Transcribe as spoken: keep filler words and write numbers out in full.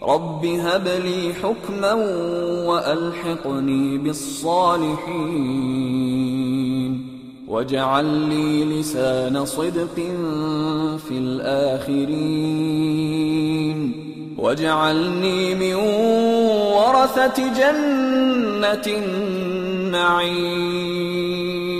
رب هب لي حكما وألحقني بالصالحين واجعل لي لسان صدق في الآخرين واجعلني من ورثة جنة النعيم